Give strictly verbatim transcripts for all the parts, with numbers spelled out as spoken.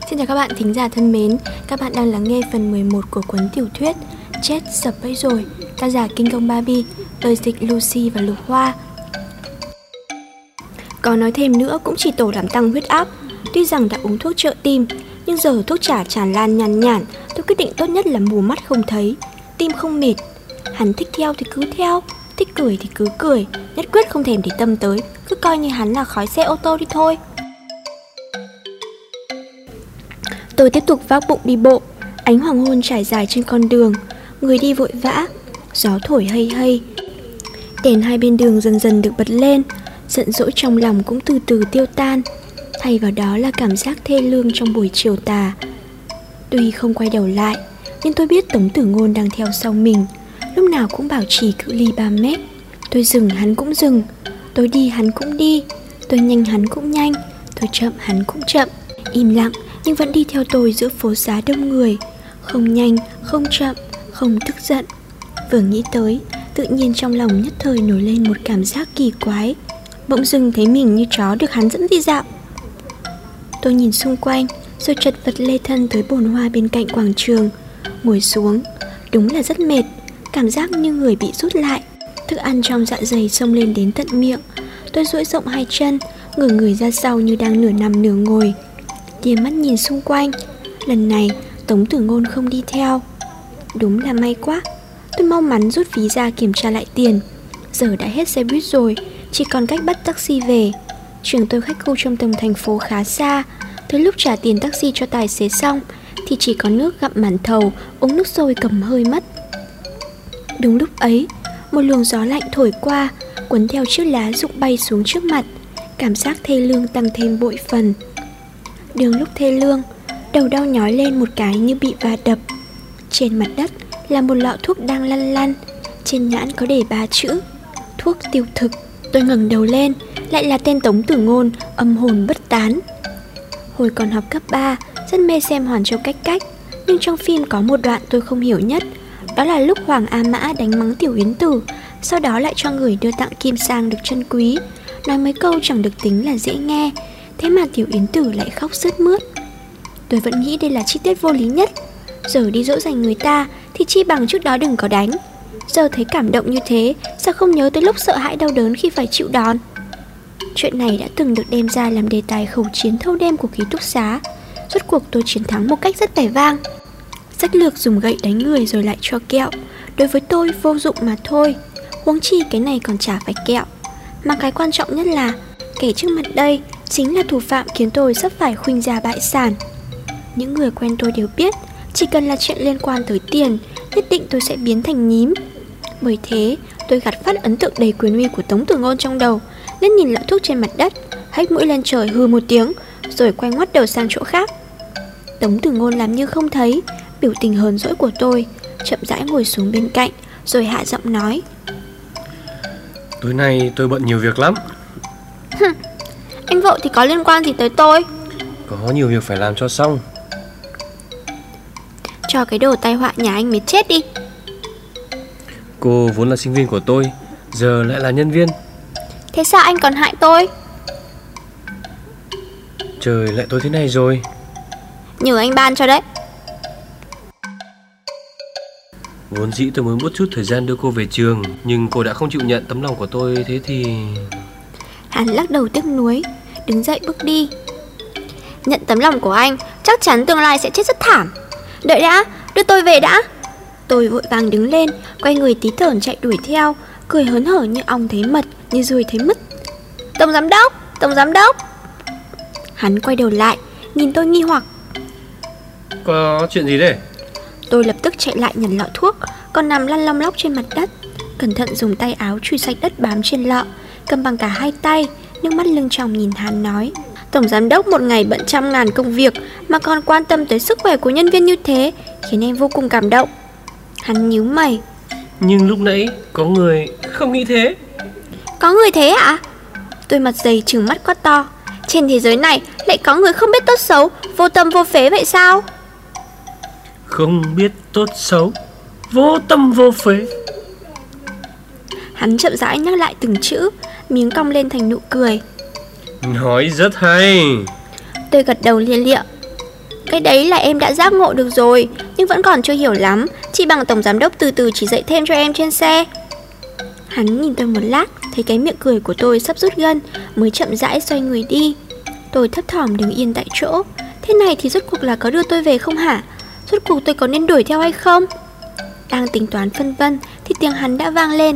Xin chào các bạn thính giả thân mến. Các bạn đang lắng nghe phần mười một của cuốn tiểu thuyết Chết sập bẫy rồi, tác giả Kinh Công Barbie, lời dịch Lucy và Lục Hoa. Có nói thêm nữa cũng chỉ tổ làm tăng huyết áp. Tuy rằng đã uống thuốc trợ tim, nhưng giờ thuốc trả tràn lan nhàn nhản, tôi quyết định tốt nhất là mù mắt không thấy, tim không mệt. Hắn thích theo thì cứ theo, thích cười thì cứ cười, nhất quyết không thèm để tâm tới, cứ coi như hắn là khói xe ô tô đi thôi. Tôi tiếp tục vác bụng đi bộ. Ánh hoàng hôn trải dài trên con đường, người đi vội vã, gió thổi hây hây. Đèn hai bên đường dần dần được bật lên, giận dỗi trong lòng cũng từ từ tiêu tan. Thay vào đó là cảm giác thê lương trong buổi chiều tà. Tuy không quay đầu lại, nhưng tôi biết Tống Tử Ngôn đang theo sau mình, lúc nào cũng bảo trì cự ly ba mét. Tôi dừng hắn cũng dừng, tôi đi hắn cũng đi, tôi nhanh hắn cũng nhanh, tôi chậm hắn cũng chậm. Im lặng nhưng vẫn đi theo tôi giữa phố xá đông người, không nhanh, không chậm, không tức giận. Vừa nghĩ tới, tự nhiên trong lòng nhất thời nổi lên một cảm giác kỳ quái. Bỗng dưng thấy mình như chó được hắn dẫn đi dạo. Tôi nhìn xung quanh, rồi chật vật lê thân tới bồn hoa bên cạnh quảng trường, ngồi xuống. Đúng là rất mệt, cảm giác như người bị rút lại. Thức ăn trong dạ dày xông lên đến tận miệng. Tôi duỗi rộng hai chân, ngửa người ra sau như đang nửa nằm nửa ngồi. Tia mắt nhìn xung quanh. Lần này Tống Tử Ngôn không đi theo. Đúng là may quá. Tôi mau mắn rút ví ra kiểm tra lại tiền. Giờ đã hết xe buýt rồi, chỉ còn cách bắt taxi về. Trường tôi cách khu trung tâm thành phố khá xa. Tới lúc trả tiền taxi cho tài xế xong thì chỉ có nước gặm màn thầu, uống nước sôi cầm hơi mất. Đúng lúc ấy, một luồng gió lạnh thổi qua, cuốn theo chiếc lá rụng bay xuống trước mặt. Cảm giác thê lương tăng thêm bội phần. Đường lúc thê lương, đầu đau nhói lên một cái như bị va đập. Trên mặt đất là một lọ thuốc đang lăn lăn, trên nhãn có để ba chữ: thuốc tiêu thực. Tôi ngẩng đầu lên, lại là tên Tống Tử Ngôn, âm hồn bất tán. Hồi còn học cấp ba, rất mê xem Hoàn Châu Cách Cách, nhưng trong phim có một đoạn tôi không hiểu nhất. Đó là lúc Hoàng A Mã đánh mắng Tiểu Yến Tử, sau đó lại cho người đưa tặng kim sang được chân quý, nói mấy câu chẳng được tính là dễ nghe. Thế mà Tiểu Yến Tử lại khóc sướt mướt. Tôi vẫn nghĩ đây là chi tiết vô lý nhất. Giờ đi dỗ dành người ta thì chi bằng trước đó đừng có đánh. Giờ thấy cảm động như thế, sao không nhớ tới lúc sợ hãi đau đớn khi phải chịu đòn. Chuyện này đã từng được đem ra làm đề tài khẩu chiến thâu đêm của ký túc xá. Rốt cuộc tôi chiến thắng một cách rất vẻ vang. Sách lược dùng gậy đánh người rồi lại cho kẹo, đối với tôi vô dụng mà thôi. Huống chi cái này còn chả phải kẹo. Mà cái quan trọng nhất là kẻ trước mặt đây chính là thủ phạm khiến tôi sắp phải khuynh gia bại sản. Những người quen tôi đều biết, chỉ cần là chuyện liên quan tới tiền, nhất định tôi sẽ biến thành nhím. Bởi thế, tôi gạt phát ấn tượng đầy quyền uy của Tống Tử Ngôn trong đầu, liếc nhìn lọ thuốc trên mặt đất, hách mũi lên trời hừ một tiếng, rồi quay ngoắt đầu sang chỗ khác. Tống Tử Ngôn làm như không thấy biểu tình hờn dỗi của tôi, chậm rãi ngồi xuống bên cạnh, rồi hạ giọng nói: tối nay tôi bận nhiều việc lắm. Hừm, anh vội thì có liên quan gì tới tôi? Có nhiều việc phải làm cho xong. Cho cái đồ tai họa nhà anh mới chết đi. Cô vốn là sinh viên của tôi, giờ lại là nhân viên. Thế sao anh còn hại tôi? Trời lại tối thế này rồi. Nhờ anh ban cho đấy. Vốn dĩ tôi muốn bớt chút thời gian đưa cô về trường, nhưng cô đã không chịu nhận tấm lòng của tôi. Thế thì... Hắn lắc đầu tiếc nuối, đứng dậy bước đi. Nhận tấm lòng của anh, chắc chắn tương lai sẽ chết rất thảm. Đợi đã, đưa tôi về đã. Tôi vội vàng đứng lên, quay người tí tởn chạy đuổi theo, cười hớn hở như ong thấy mật, như ruồi thấy mứt. Tổng giám đốc, tổng giám đốc. Hắn quay đầu lại, nhìn tôi nghi hoặc. Có chuyện gì đây? Tôi lập tức chạy lại nhận lọ thuốc, còn nằm lăn long lóc trên mặt đất. Cẩn thận dùng tay áo chùi sạch đất bám trên lọ, cầm bằng cả hai tay, nước mắt lưng tròng nhìn hắn nói: Tổng giám đốc một ngày bận trăm ngàn công việc mà còn quan tâm tới sức khỏe của nhân viên như thế, khiến em vô cùng cảm động. Hắn nhíu mày. Nhưng lúc nãy có người không nghĩ thế. Có người thế ạ? Tôi mặt dày trừng mắt quát to. Trên thế giới này lại có người không biết tốt xấu, vô tâm vô phế vậy sao? Không biết tốt xấu, vô tâm vô phế. Hắn chậm rãi nhắc lại từng chữ, miếng cong lên thành nụ cười. Nói rất hay. Tôi gật đầu lia lịa. Cái đấy là em đã giác ngộ được rồi, nhưng vẫn còn chưa hiểu lắm. Chỉ bằng tổng giám đốc từ từ chỉ dạy thêm cho em trên xe. Hắn nhìn tôi một lát, thấy cái miệng cười của tôi sắp rút gân, mới chậm rãi xoay người đi. Tôi thấp thỏm đứng yên tại chỗ. Thế này thì rốt cuộc là có đưa tôi về không hả? Rốt cuộc tôi có nên đuổi theo hay không? Đang tính toán phân vân thì tiếng hắn đã vang lên.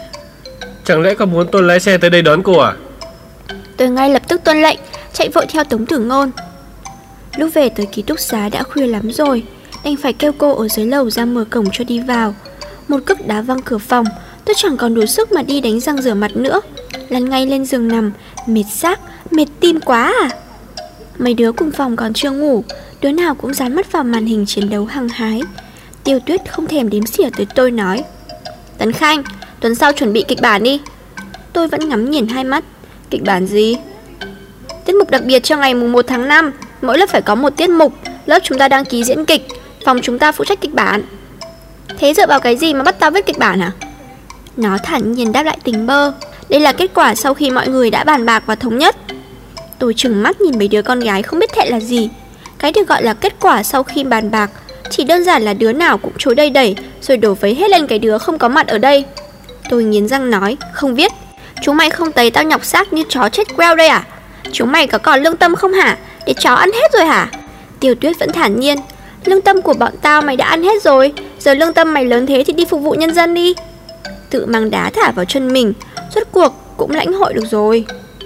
Chẳng lẽ con muốn tôi lái xe tới đây đón cô à? Tôi ngay lập tức tuân lệnh, chạy vội theo Tống Tử Ngôn. Lúc về tới ký túc xá đã khuya lắm rồi, đành phải kêu cô ở dưới lầu ra mở cổng cho đi vào. Một cước đá văng cửa phòng, tôi chẳng còn đủ sức mà đi đánh răng rửa mặt nữa. Lăn ngay lên giường nằm, mệt xác, mệt tim quá à. Mấy đứa cùng phòng còn chưa ngủ, đứa nào cũng dán mắt vào màn hình chiến đấu hăng hái. Tiêu Tuyết không thèm đếm xỉa tới tôi nói: Tấn Khanh, tuần sau chuẩn bị kịch bản đi. Tôi vẫn ngắm nhìn hai mắt. Kịch bản gì? Tiết mục đặc biệt cho ngày mùng một tháng năm. Mỗi lớp phải có một tiết mục. Lớp chúng ta đăng ký diễn kịch, phòng chúng ta phụ trách kịch bản. Thế dựa vào cái gì mà bắt tao viết kịch bản hả? Nó thản nhiên đáp lại tình bơ: Đây là kết quả sau khi mọi người đã bàn bạc và thống nhất. Tôi trừng mắt nhìn mấy đứa con gái không biết thẹn là gì. Cái được gọi là kết quả sau khi bàn bạc chỉ đơn giản là đứa nào cũng chối đầy đẩy, rồi đổ vấy hết lên cái đứa không có mặt ở đây. Tôi nghiến răng nói: Không viết. Chúng mày không thấy tao nhọc xác như chó chết queo đây à? Chúng mày có còn lương tâm không hả? Để chó ăn hết rồi hả? Tiêu Tuyết vẫn thản nhiên: Lương tâm của bọn tao mày đã ăn hết rồi. Giờ lương tâm mày lớn thế thì đi phục vụ nhân dân đi. Tự mang đá thả vào chân mình, rốt cuộc cũng lãnh hội được rồi.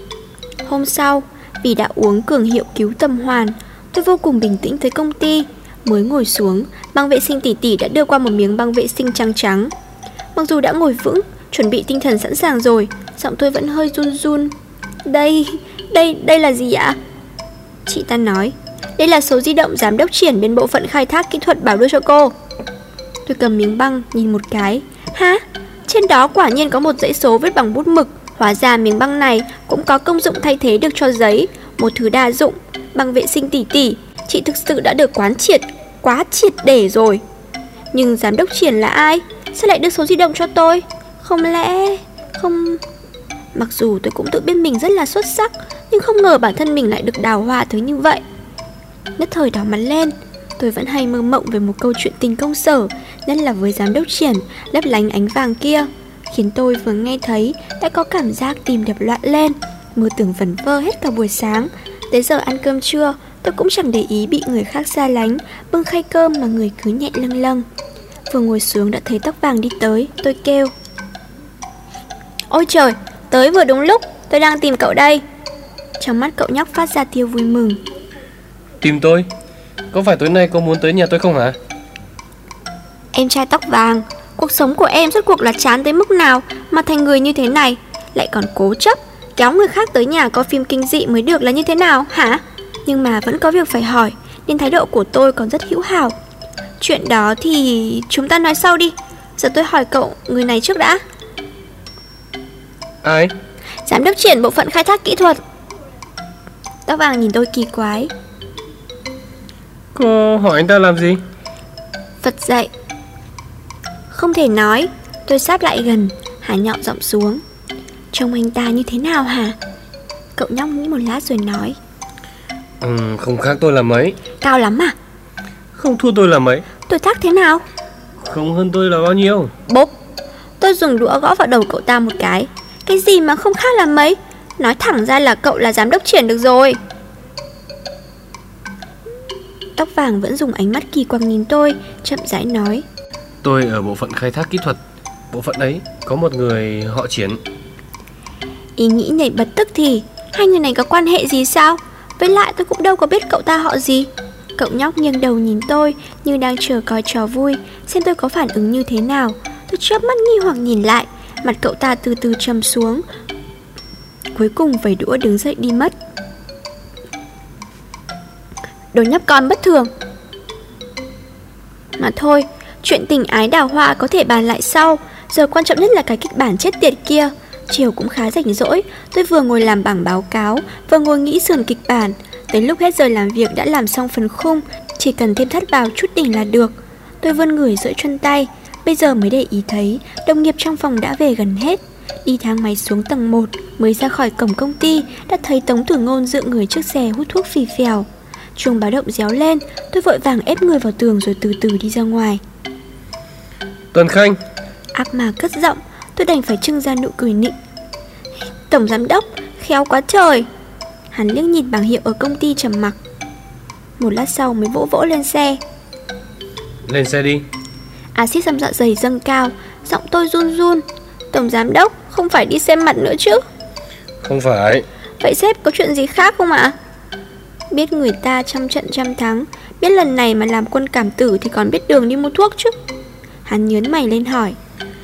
Hôm sau, vì đã uống cường hiệu cứu tâm hoàn, tôi vô cùng bình tĩnh tới công ty. Mới ngồi xuống, băng vệ sinh tỷ tỷ đã đưa qua một miếng băng vệ sinh trắng trắng. Mặc dù đã ngồi vững, chuẩn bị tinh thần sẵn sàng rồi, giọng tôi vẫn hơi run run. Đây, đây, đây là gì ạ? Chị ta nói: Đây là số di động giám đốc Triển bên bộ phận khai thác kỹ thuật bảo đưa cho cô. Tôi cầm miếng băng nhìn một cái. Hả? Trên đó quả nhiên có một dãy số viết bằng bút mực. Hóa ra miếng băng này cũng có công dụng thay thế được cho giấy, một thứ đa dụng. Băng vệ sinh tỷ tỷ, chị thực sự đã được quán triệt, quá triệt để rồi. Nhưng giám đốc Triển là ai? Sao lại đưa số di động cho tôi? Không lẽ... không... Mặc dù tôi cũng tự biết mình rất là xuất sắc, nhưng không ngờ bản thân mình lại được đào hoa thứ như vậy. Nhất thời đỏ mặt lên. Tôi vẫn hay mơ mộng về một câu chuyện tình công sở, nhất là với giám đốc Triển lấp lánh ánh vàng kia, khiến tôi vừa nghe thấy đã có cảm giác tim đập loạn lên. Mơ tưởng vẩn vơ hết cả buổi sáng. Tới giờ ăn cơm trưa, tôi cũng chẳng để ý bị người khác xa lánh, bưng khay cơm mà người cứ nhẹ lâng lâng. Vừa ngồi xuống đã thấy Tóc Vàng đi tới. Tôi kêu: Ôi trời, tới vừa đúng lúc, tôi đang tìm cậu đây. Trong mắt cậu nhóc phát ra tia vui mừng. Tìm tôi? Có phải tối nay cô muốn tới nhà tôi không hả? Em trai Tóc Vàng, cuộc sống của em rốt cuộc là chán tới mức nào mà thành người như thế này? Lại còn cố chấp kéo người khác tới nhà coi phim kinh dị mới được là như thế nào hả? Nhưng mà vẫn có việc phải hỏi, nên thái độ của tôi còn rất hữu hảo. Chuyện đó thì chúng ta nói sau đi. Giờ tôi hỏi cậu người này trước đã. Ai? Giám đốc Triển bộ phận khai thác kỹ thuật. Tóc Vàng nhìn tôi kỳ quái. Cô hỏi anh ta làm gì? Phật dậy. Không thể nói. Tôi sáp lại gần, hạ nhọ giọng xuống. Trông anh ta như thế nào hả? Cậu nhóc nghĩ một lát rồi nói: Ừ, không khác tôi là mấy. Cao lắm à? Không thua tôi là mấy. Tuổi tác thế nào? Không hơn tôi là bao nhiêu. Bốp. Tôi dùng đũa gõ vào đầu cậu ta một cái. Cái gì mà không khác là mấy? Nói thẳng ra là cậu là giám đốc Triển được rồi. Tóc Vàng vẫn dùng ánh mắt kỳ quặc nhìn tôi, chậm rãi nói: Tôi ở bộ phận khai thác kỹ thuật. Bộ phận ấy có một người họ Triển. Ý nghĩ nhảy bật tức thì hai người này có quan hệ gì sao? Với lại tôi cũng đâu có biết cậu ta họ gì. Cậu nhóc nghiêng đầu nhìn tôi như đang chờ coi trò vui, xem tôi có phản ứng như thế nào. Tôi chớp mắt nghi hoặc nhìn lại. Mặt cậu ta từ từ trầm xuống, cuối cùng vẩy đũa đứng dậy đi mất. Đồ nhóc con bất thường. Mà thôi, chuyện tình ái đào hoa có thể bàn lại sau. Giờ quan trọng nhất là cái kịch bản chết tiệt kia. Chiều cũng khá rảnh rỗi, tôi vừa ngồi làm bảng báo cáo, vừa ngồi nghĩ sườn kịch bản. Tới lúc hết giờ làm việc đã làm xong phần khung, chỉ cần thêm thắt vào chút đỉnh là được. Tôi vươn người duỗi chân tay, bây giờ mới để ý thấy đồng nghiệp trong phòng đã về gần hết. Đi thang máy xuống tầng một, mới ra khỏi cổng công ty đã thấy Tống Tử Ngôn dựa người trước xe hút thuốc phì phèo. Chuông báo động réo lên, tôi vội vàng ép người vào tường rồi từ từ đi ra ngoài. Tuần Khanh. Ác mà cất giọng, tôi đành phải trưng ra nụ cười nịnh. Tổng giám đốc, khéo quá trời. Hắn liếc nhìn bảng hiệu ở công ty trầm mặc. Một lát sau mới vỗ vỗ lên xe. Lên xe đi. Axit trong dạ dày dâng cao, giọng tôi run run. Tổng giám đốc, không phải đi xem mặt nữa chứ? Không phải. Vậy sếp có chuyện gì khác không ạ? Biết người ta trăm trận trăm thắng, biết lần này mà làm quân cảm tử thì còn biết đường đi mua thuốc chứ. Hắn nhớn mày lên hỏi.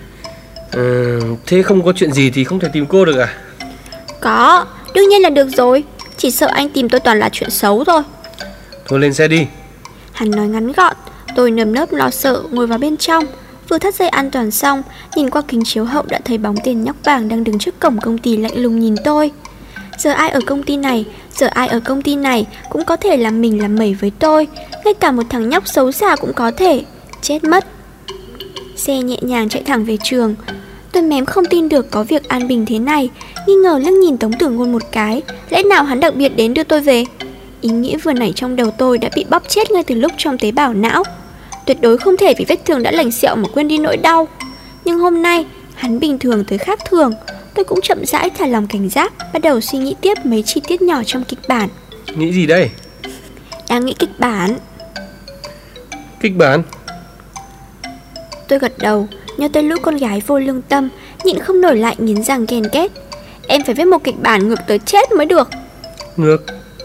Ừ, thế không có chuyện gì thì không thể tìm cô được à? Có, đương nhiên là được rồi. Chỉ sợ anh tìm tôi toàn là chuyện xấu thôi. Thôi lên xe đi. Hắn nói ngắn gọn. Tôi nơm nớp lo sợ ngồi vào bên trong. Vừa thắt dây an toàn xong, nhìn qua kính chiếu hậu đã thấy bóng tên nhóc vàng đang đứng trước cổng công ty lạnh lùng nhìn tôi. Giờ ai ở công ty này, giờ ai ở công ty này cũng có thể làm mình làm mẩy với tôi. Ngay cả một thằng nhóc xấu xa cũng có thể. Chết mất. Xe nhẹ nhàng chạy thẳng về trường. Tôi mém không tin được có việc an bình thế này, nghi ngờ liếc nhìn Tống Tử Ngôn một cái. Lẽ nào hắn đặc biệt đến đưa tôi về? Ý nghĩ vừa nảy trong đầu tôi đã bị bóp chết ngay từ lúc trong tế bào não. Tuyệt đối không thể vì vết thương đã lành sẹo mà quên đi nỗi đau. Nhưng hôm nay hắn bình thường tới khác thường. Tôi cũng chậm rãi thả lòng cảnh giác, bắt đầu suy nghĩ tiếp mấy chi tiết nhỏ trong kịch bản. Nghĩ gì đây? Đang nghĩ kịch bản. Kịch bản? Tôi gật đầu, nhớ tới lũ con gái vô lương tâm, nhịn không nổi lại nghiến răng ghen ghét. Em phải viết một kịch bản ngược tới chết mới được. Ngược?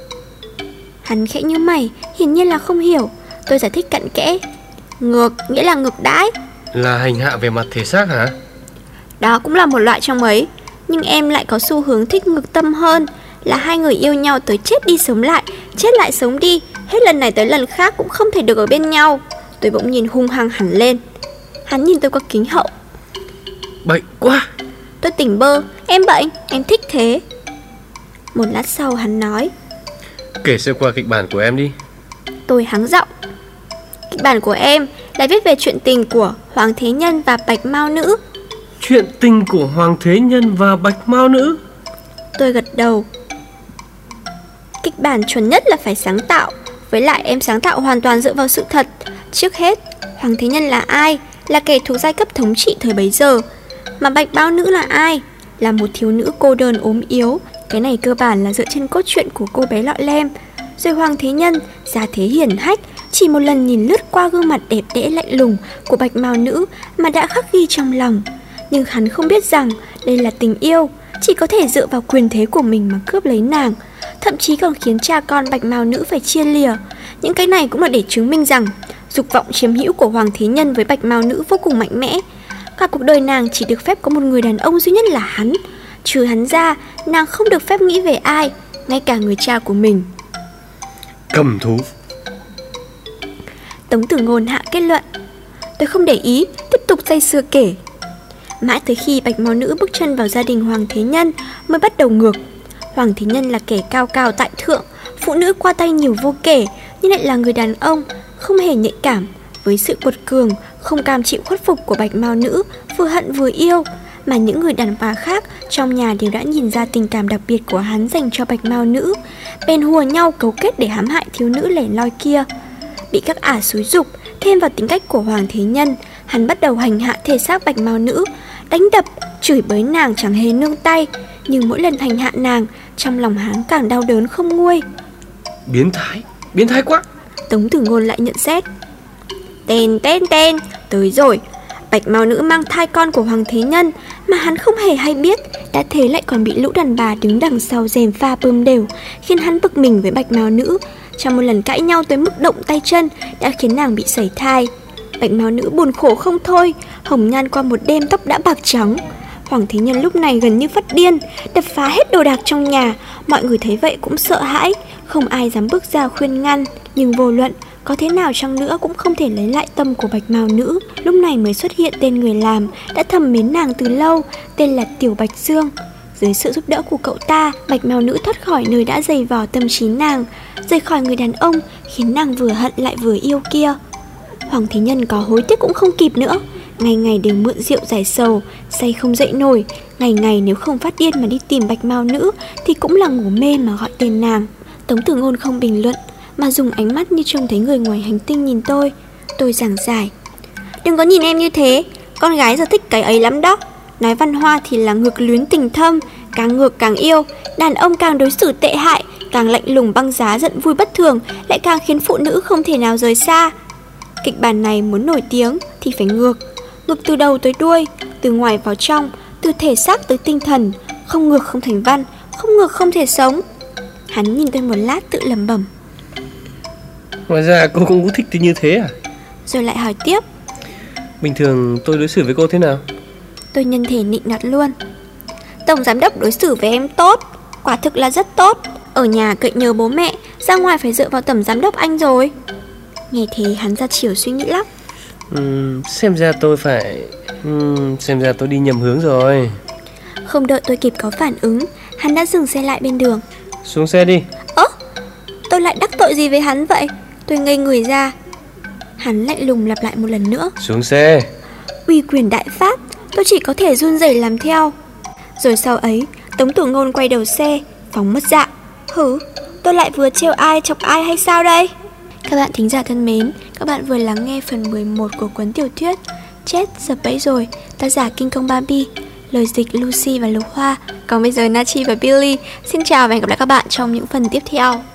Hắn khẽ như mày, hiển nhiên là không hiểu. Tôi giải thích cặn kẽ. Ngược nghĩa là ngược đãi. Là hành hạ về mặt thể xác hả? Đó cũng là một loại trong ấy. Nhưng em lại có xu hướng thích ngược tâm hơn. Là hai người yêu nhau tới chết đi sống lại, chết lại sống đi, hết lần này tới lần khác cũng không thể được ở bên nhau. Tôi bỗng nhìn hung hăng hẳn lên. Hắn nhìn tôi qua kính hậu. Bệnh quá. Tôi tỉnh bơ. Em bệnh, em thích thế. Một lát sau hắn nói. Kể sơ qua kịch bản của em đi. Tôi hắng giọng. Kịch bản của em là viết về chuyện tình của Hoàng Thế Nhân và Bạch Mao Nữ. Chuyện tình của Hoàng Thế Nhân và Bạch Mao Nữ? Tôi gật đầu. Kịch bản chuẩn nhất là phải sáng tạo. Với lại em sáng tạo hoàn toàn dựa vào sự thật. Trước hết, Hoàng Thế Nhân là ai? Là kẻ thuộc giai cấp thống trị thời bấy giờ. Mà Bạch Mao Nữ là ai? Là một thiếu nữ cô đơn ốm yếu. Cái này cơ bản là dựa trên cốt truyện của cô bé lọ lem. Rồi Hoàng Thế Nhân, gia thế hiển hách, chỉ một lần nhìn lướt qua gương mặt đẹp đẽ lạnh lùng của Bạch Mao Nữ mà đã khắc ghi trong lòng. Nhưng hắn không biết rằng đây là tình yêu, chỉ có thể dựa vào quyền thế của mình mà cướp lấy nàng. Thậm chí còn khiến cha con Bạch Mao Nữ phải chia lìa. Những cái này cũng là để chứng minh rằng dục vọng chiếm hữu của Hoàng Thế Nhân với Bạch Mao Nữ vô cùng mạnh mẽ. Cả cuộc đời nàng chỉ được phép có một người đàn ông duy nhất là hắn. Trừ hắn ra, nàng không được phép nghĩ về ai, ngay cả người cha của mình. Cầm thú. Tống Tử Ngôn hạ kết luận. Tôi không để ý, tiếp tục say sưa kể. Mãi tới khi Bạch Mao Nữ bước chân vào gia đình Hoàng Thế Nhân mới bắt đầu ngược. Hoàng Thế Nhân là kẻ cao cao tại thượng, phụ nữ qua tay nhiều vô kể, nhưng lại là người đàn ông không hề nhạy cảm với sự quật cường, không cam chịu khuất phục của Bạch Mao Nữ, vừa hận vừa yêu. Mà những người đàn bà khác trong nhà đều đã nhìn ra tình cảm đặc biệt của hắn dành cho Bạch Mao Nữ, bèn hùa nhau cấu kết để hãm hại thiếu nữ lẻ loi kia. Bị các ả xúi giục, thêm vào tính cách của Hoàng Thế Nhân, hắn bắt đầu hành hạ thể xác Bạch Mao Nữ, đánh đập, chửi bới nàng chẳng hề nương tay. Nhưng mỗi lần hành hạ nàng, trong lòng hắn càng đau đớn không nguôi. Biến thái, biến thái quá. Tống Tử Ngôn lại nhận xét. Tên tên tên, tới rồi. Bạch Mao Nữ mang thai con của Hoàng Thế Nhân mà hắn không hề hay biết, đã thế lại còn bị lũ đàn bà đứng đằng sau rèm pha bơm đều, khiến hắn bực mình với Bạch Mao Nữ. Trong một lần cãi nhau tới mức động tay chân đã khiến nàng bị sẩy thai. Bạch Mao Nữ buồn khổ không thôi, hồng nhan qua một đêm tóc đã bạc trắng. Hoàng Thế Nhân lúc này gần như phát điên, đập phá hết đồ đạc trong nhà. Mọi người thấy vậy cũng sợ hãi, không ai dám bước ra khuyên ngăn. Nhưng vô luận có thế nào chăng nữa cũng không thể lấy lại tâm của Bạch Mao Nữ. Lúc này mới xuất hiện tên người làm đã thầm mến nàng từ lâu, tên là Tiểu Bạch Dương. Dưới sự giúp đỡ của cậu ta, Bạch Mao Nữ thoát khỏi nơi đã dày vò tâm trí nàng, rời khỏi người đàn ông khiến nàng vừa hận lại vừa yêu kia. Hoàng Thế Nhân có hối tiếc cũng không kịp nữa, ngày ngày đều mượn rượu giải sầu, say không dậy nổi. Ngày ngày nếu không phát điên mà đi tìm Bạch Mao Nữ thì cũng là ngủ mê mà gọi tên nàng. Tống Tử Ngôn không bình luận, mà dùng ánh mắt như trông thấy người ngoài hành tinh nhìn tôi. Tôi giảng giải: đừng có nhìn em như thế, con gái giờ thích cái ấy lắm đó. Nói văn hoa thì là ngược luyến tình thâm, càng ngược càng yêu. Đàn ông càng đối xử tệ hại, càng lạnh lùng băng giá giận vui bất thường, lại càng khiến phụ nữ không thể nào rời xa. Kịch bản này muốn nổi tiếng thì phải ngược, ngược từ đầu tới đuôi, từ ngoài vào trong, từ thể xác tới tinh thần. Không ngược không thành văn, không ngược không thể sống. Hắn nhìn tôi một lát tự lẩm bẩm: Ngoài ra cô cũng thích thì như thế à? Rồi lại hỏi tiếp: Bình thường tôi đối xử với cô thế nào? Tôi nhân thể nịnh nọt luôn: Tổng giám đốc đối xử với em tốt, quả thực là rất tốt. Ở nhà cậy nhờ bố mẹ, ra ngoài phải dựa vào tổng giám đốc anh rồi. Nghe thế hắn ra chiều suy nghĩ lắm. uhm, Xem ra tôi phải uhm, Xem ra tôi đi nhầm hướng rồi. Không đợi tôi kịp có phản ứng, hắn đã dừng xe lại bên đường. Xuống xe đi. Ơ, tôi lại đắc tội gì với hắn vậy? Tôi ngây người ra. Hắn lạnh lùng lặp lại một lần nữa: Xuống xe. Uy quyền đại phát, tôi chỉ có thể run rẩy làm theo. Rồi sau ấy, Tống Tử Ngôn quay đầu xe, phóng mất dạng. Hử, tôi lại vừa trêu ai chọc ai hay sao đây? Các bạn thính giả thân mến, các bạn vừa lắng nghe phần mười một của cuốn tiểu thuyết Chết Dập Bẫy Rồi, tác giả Kinh Công Barbie, lời dịch Lucy và Lục Hoa. Còn bây giờ Nachi và Billy xin chào và hẹn gặp lại các bạn trong những phần tiếp theo.